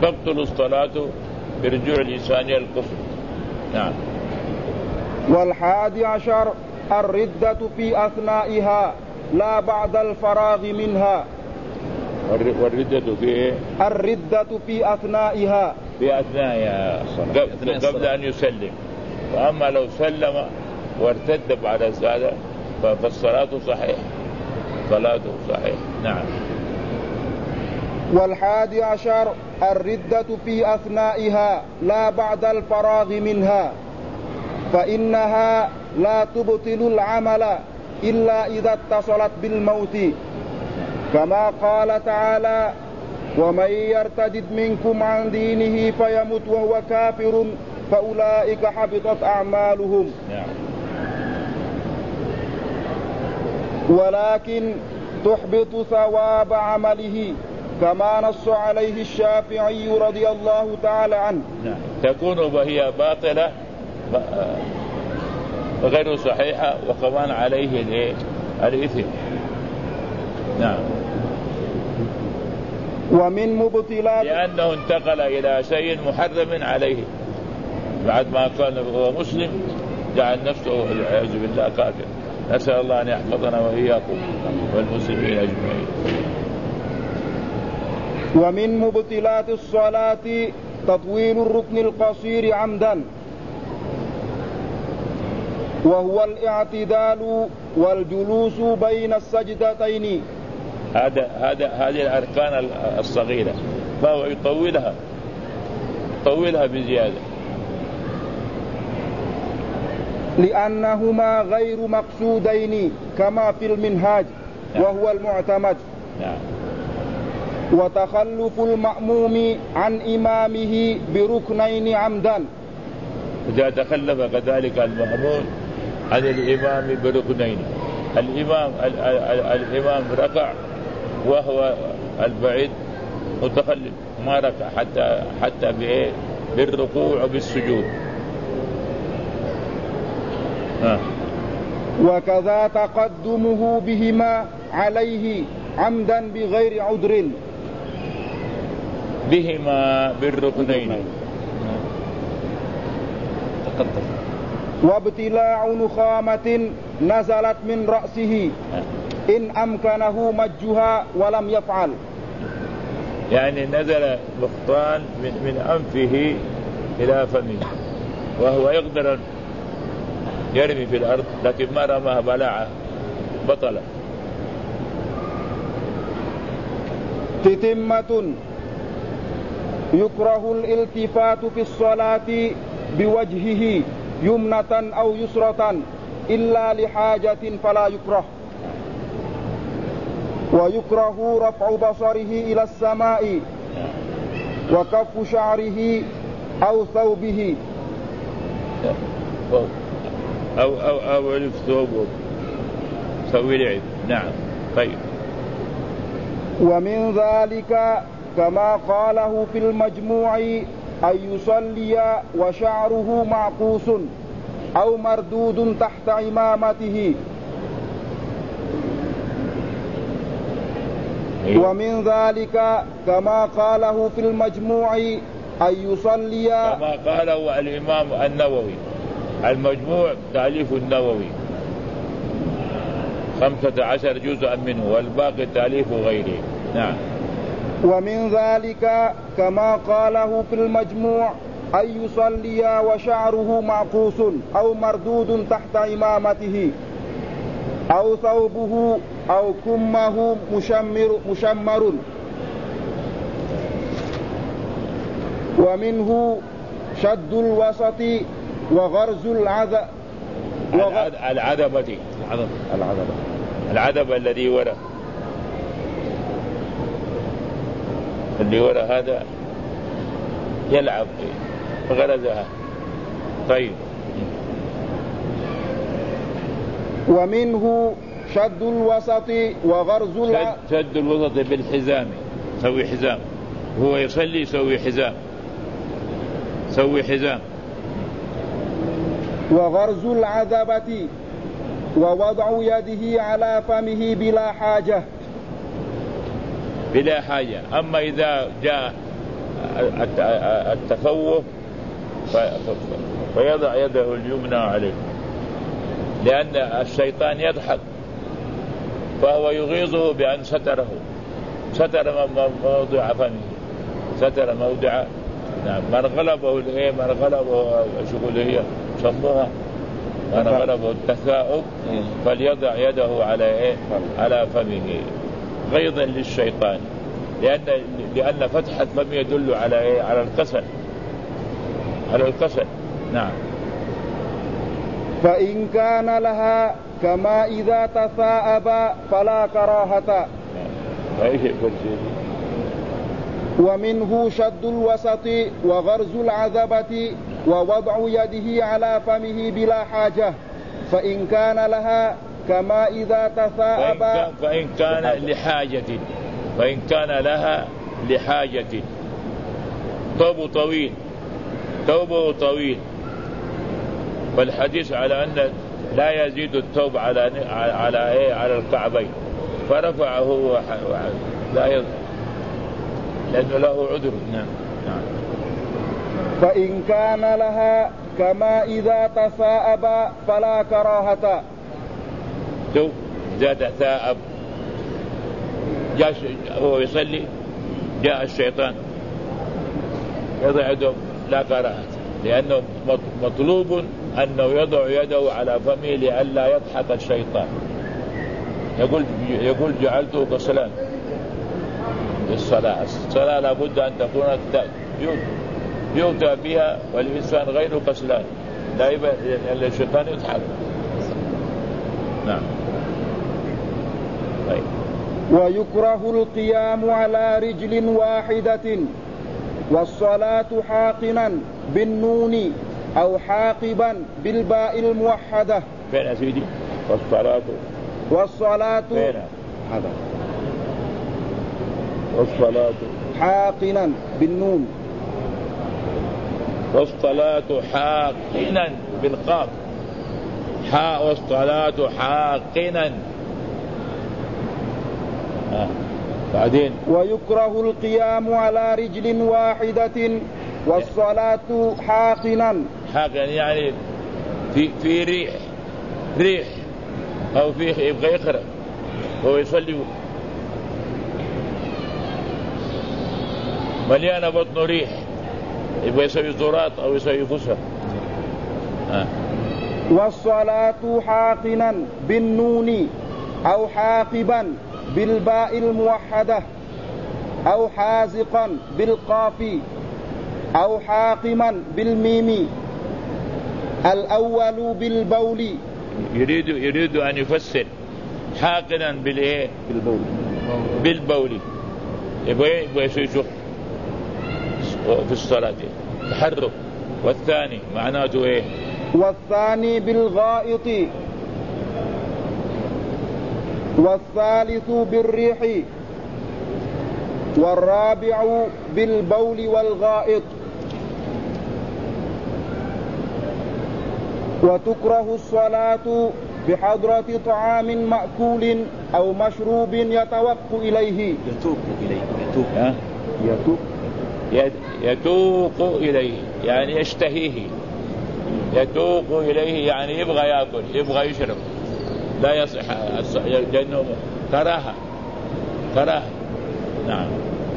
تبطل الصلاة برجوع الإنسان إلى الكفر. نعم. 11 الردة في أثنائها لا بعد الفراغ منها. والردة في إيه؟ الردة في أثنائها قبل أن يسلم. وأما لو سلم وارتد بعد هذا فالصلاة صحيح، صلاته صحيح. نعم. 11 الردة في أثنائها لا بعد الفراغ منها، فإنها لا تبطل العمل إلا إذا اتصلت بالموت، كما قال تعالى: ومن يرتد منكم عن دينه فيمت وهو كافر فأولئك حبطت أعمالهم. ولكن تحبط ثواب عمله، كما نص عليه الشافعي رضي الله تعالى عنه. تكون وهي باطلة غير صحيحة وكمان عليه الإثم. نعم. ومن مبطلات، لأنه انتقل إلى شيء محرم عليه بعد ما كان هو مسلم جعل نفسه والعياذ بالله كافر. نسأل الله أن يحفظنا وإياكم والمسلمين أجمعين. ومن مبطلات الصلاة تطويل الركن القصير عمدا، وهو الاعتدال والجلوس بين السجدتين. هذه الأركان الصغيرة، فهو يطولها بزيادة، لأنهما غير مقصودين كما في المنهاج. وهو المعتمد. وتخلف المأموم عن إمامه بركنين عمدا، إذا تخلف كذلك المأموم عن الإمام بركنين. الإمام ركع وهو البعيد متخلف ما ركع حتى بالركوع وبالسجود. وكذا تقدمه بهما عليه عمدا بغير عذر، بهما بالركنين. وابتلاع نخامة نزلت من رأسه إن أمكنه مجها ولم يفعل، يعني نزل نقطان من أنفه إلى فمه، وهو يقدر يرمي في الأرض لكن ما رماها بلاعة بطلة. تتمة يكره الالتفات في الصلاة بوجهه يمنة أو يسرة إلا لحاجة فلا يكره. ويكره رفع بصره إلى السماء وكف شعره أو ثوبه أو علف ثوبه سوي لعب. نعم. طيب. ومن ذلك كما قاله في المجموع أن يصلي وشعره معقوس أو مردود تحت عمامته. ومن ذلك كما قاله في المجموع أن يصلي، كما قاله الإمام النووي. المجموع تأليف النووي 15 جزءا منه والباقي تأليف غيره. نعم. ومن ذلك كما قاله في المجموع أن يصلي وشعره معقوس أو مردود تحت عمامته أو ثوبه أو كمه مشمر. ومنه شد الوسط وغرز العذبة الذي وراء هذا يلعب غرزها. طيب. ومنه شد الوسط وغرز شد الوسط بالحزام، سوي حزام، هو يصلي سوي حزام. وغرز العذبة ووضع يده على فمه بلا حاجة. أما إذا جاء التفوه فيضع يده اليمنى عليه، لأن الشيطان يضحك فهو يغيظه بأن ستر موضع فمه، ستر موضع. نعم. من غلبه شو هي سموها، من غلبه التثاؤب فليضع يده على فمه غيظا للشيطان، لأن فتح الفم يدل على الكسل. نعم. فإن كان لها كما إذا تثاءب فلا كراهة. ومنه شد الوسط وغرز العذبة ووضع يده على فمه بلا حاجة، فإن كان لها كما إذا تثاءب فإن كان لها لحاجة ثوبه طويل، والحديث على أن لا يزيد الثوب على الكعبين، فرفعه لا يزيد لأنه له عذر. نعم. فإن كان لها كما إذا تثاءب فلا كراهة. شوف زاد ثاءب، جاء هو يصلي جاء الشيطان يضع يده، لا كراهة، لأنه مطلوب أنه يضع يده على فمه لئلا يضحك الشيطان. يقول جعلته كسلان الصلاة لابد أن تكون يؤتى بها والإنسان غير كسلان، دائما الشيطان يضحك. نعم. طيب. ويكره القيام على رجل واحدة، والصلاة حاقنا بالنون أو حاقبا بالباء الموحدة. فين يا سيدي؟ والصلاة فين هذا؟ والصلاة حاقنا بالنون، والصلاة حاقنا بالقاف، والصلاة حاقنا. بعدين ويكره القيام على رجل واحدة والصلاة حاقنا يعني في ريح أو فيه يبغى يقرأ وهو يصلي مليانة بطن ريح، يبغى يسوي زورات أو يسوي فسح. والصلاة حاقنا بالنون أو حاقبا بالباء الموحدة أو حازقا بالقاف أو حاقما بالميم، الأول بالبول. يريد أن يفسر حاقنا بالإيه؟ بالبول. يبغى يسوي شوف في الصلاة تحرك. والثاني معناته إيه؟ والثاني بالغائط، والثالث بالريح، والرابع بالبول والغائط. وتكره الصلاة بحضرة طعام مأكول أو مشروب يتوق إليه. يتوق إليه يعني يشتهيه، يتوق إليه يعني يبغى يأكل يبغى يشرب، لا يصح لأنه كراهة. نعم.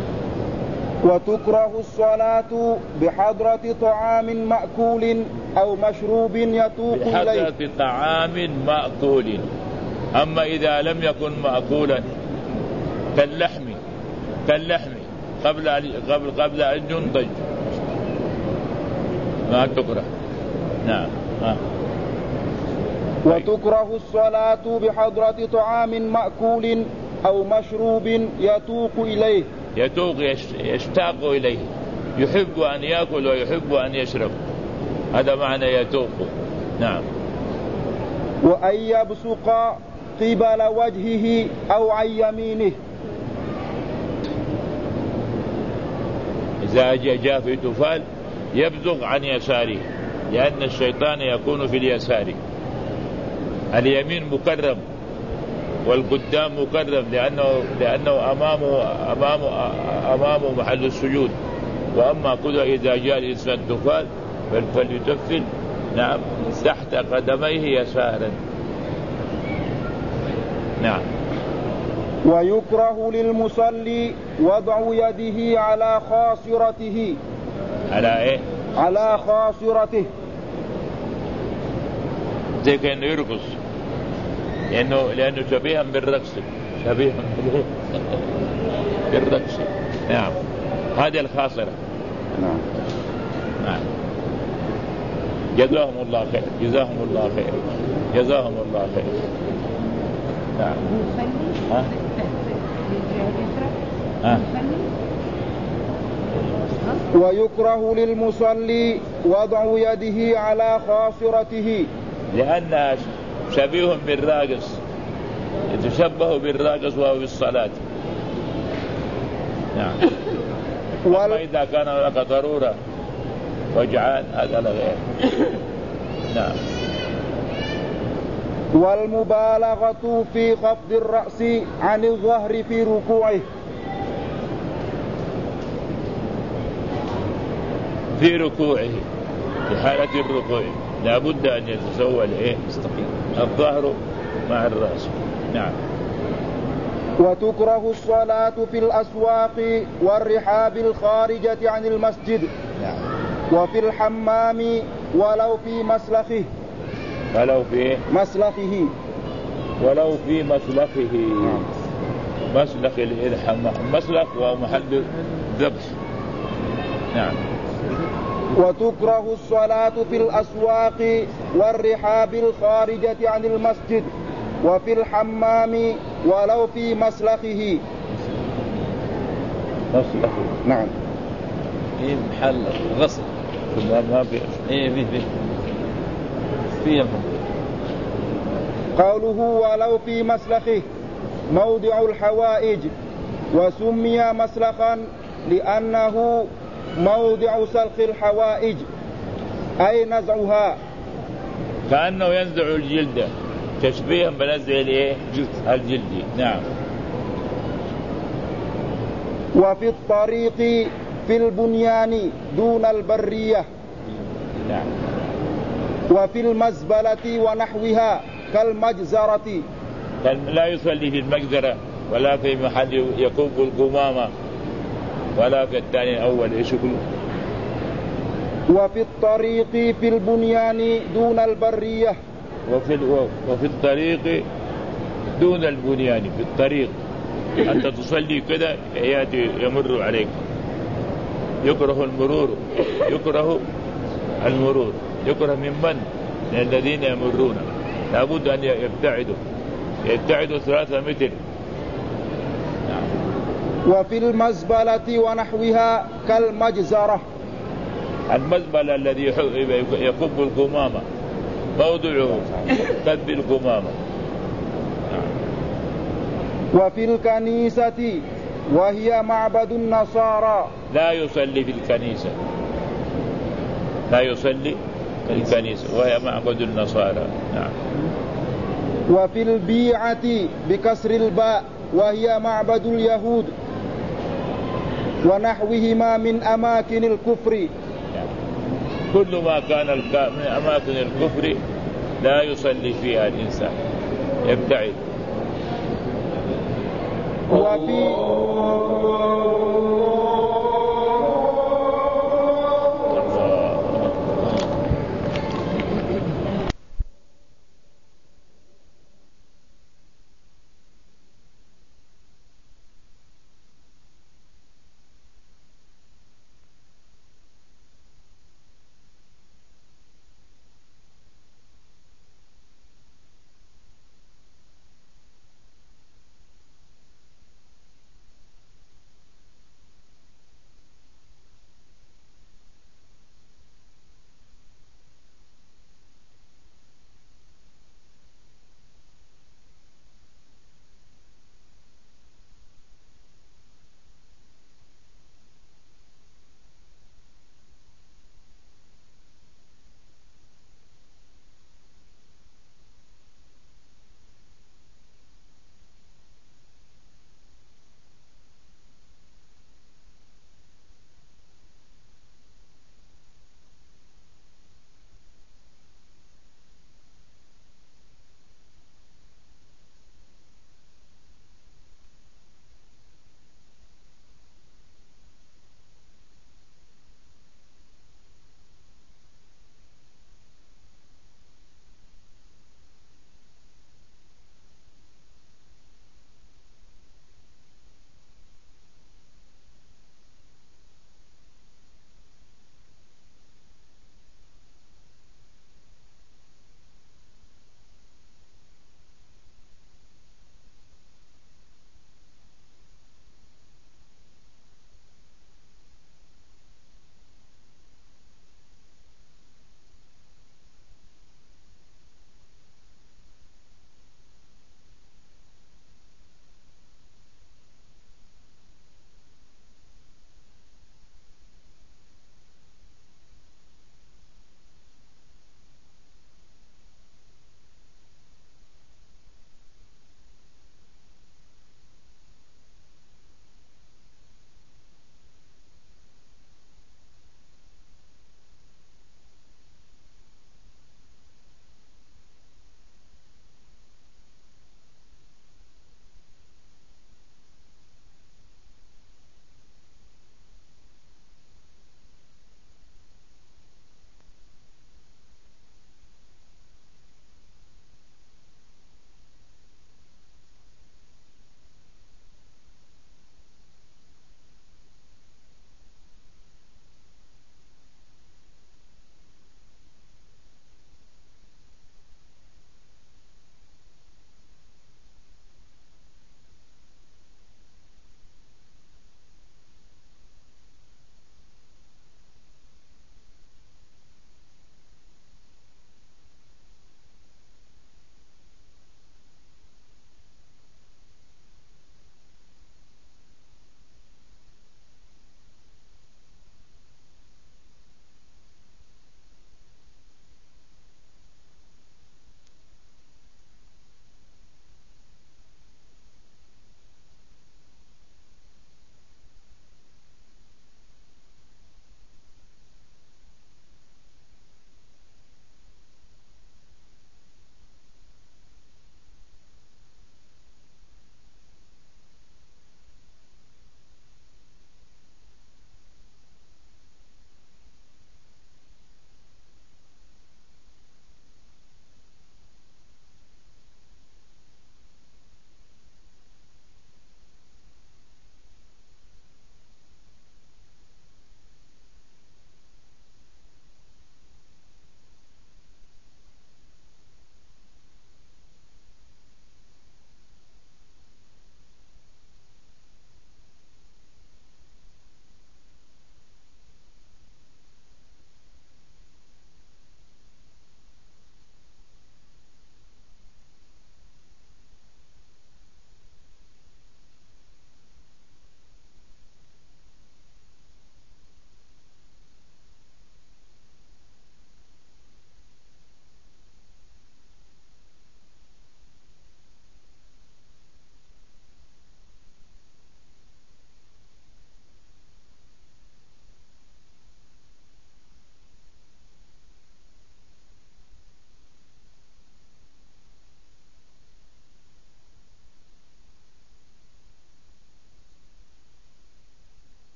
وتكره الصلاة بحضرة طعام مأكول أو مشروب يتوق إليه. بحضرة طعام مأكول، أما إذا لم يكن مأكولا كاللحم قبل أن ينضج ما تكره. نعم. وتكره الصلاة بحضرة طعام مأكول أو مشروب يتوق إليه. يتوق يشتاق إليه، يحب أن يأكل ويحب أن يشرب، هذا معنى يتوق. نعم. وأن يبصق قبل وجهه أو عن يمينه. إذا جاء في تفال يبزغ عن يساره، لأن الشيطان يكون في اليسار. اليمين مكرم والقدام مكرم، لأنه أمامه محل السجود، وأما كله إذا جاء الإنسان تفال فليتفل نعم تحت قدميه يسارا. نعم. ويكره للمصلي وضع يده على خاصرته. على إيه؟ على خاصرته، زي كأنه يرقص، لأنه شبيها بالرقص، شبيها بالرقص. نعم. هذه الخاصرة. نعم. نعم. جزاهم الله خير، جزاهم الله خير، جزاهم الله خير. نعم. ها؟ ها؟ ويكره للمصلي وضع يده على خاصرته لأنها شبيه بالراقص، يتشبه بالراقص وهو بالصلاة. نعم. أما إذا كان لك ضرورة وجعان هذا لغير. نعم. والمبالغة في خفض الرأس عن الظهر في ركوعه. في ركوعه، في حالة الركوع لا بد أن يتسوى الظهر مع الرأس. نعم. وتكره الصلاة في الأسواق والرحاب الخارجة عن المسجد. نعم. وفي الحمام ولو في مسلخه. ولو في مسلخه. ولو في مسلخه. نعم. مسلخ الحمام، مسلخ ومحل ذبح. نعم. وتكره الصلاة في الأسواق والرحاب الخارجة عن المسجد وفي الحمام ولو في مسلخه. مسلخه. نعم. إيه محل غسل. ما في. إيه في. قوله ولو في مسلخه موضع الحوائج، وسمي مسلخا لأنه موضع سلخ الحوائج أي نزعها، كأنه ينزع الجلد تشبيها بنزع الجلد. نعم. وفي الطريق في البنيان دون البرية. نعم. وفي المزبلة ونحوها كالمجزرة. لا يصلي في المجزرة ولا في محل يكب القمامة ولا في الثاني الأول يشكل. وفي الطريق في البنيان دون البرية. وفي الطريق دون البنيان، في الطريق أنت تصلي كده يأتي يمر عليك، يكره المرور، يكره من الذين يمرون، لابد أن يبتعدوا 3 متر. وفي المزبلة ونحوها كالمجزرة. المزبلة الذي يكب القمامة موضعه كب القمامة. وفي الكنيسة وهي معبد النصارى. لا يصلي في الكنيسة، وهي معبد النصارى. نعم. وفي البيعة بكسر الباء وهي معبد اليهود ونحوهما من أماكن الكفر. كل ما كان من أماكن الكفر لا يصلي فيها الإنسان، يبتعد. وفي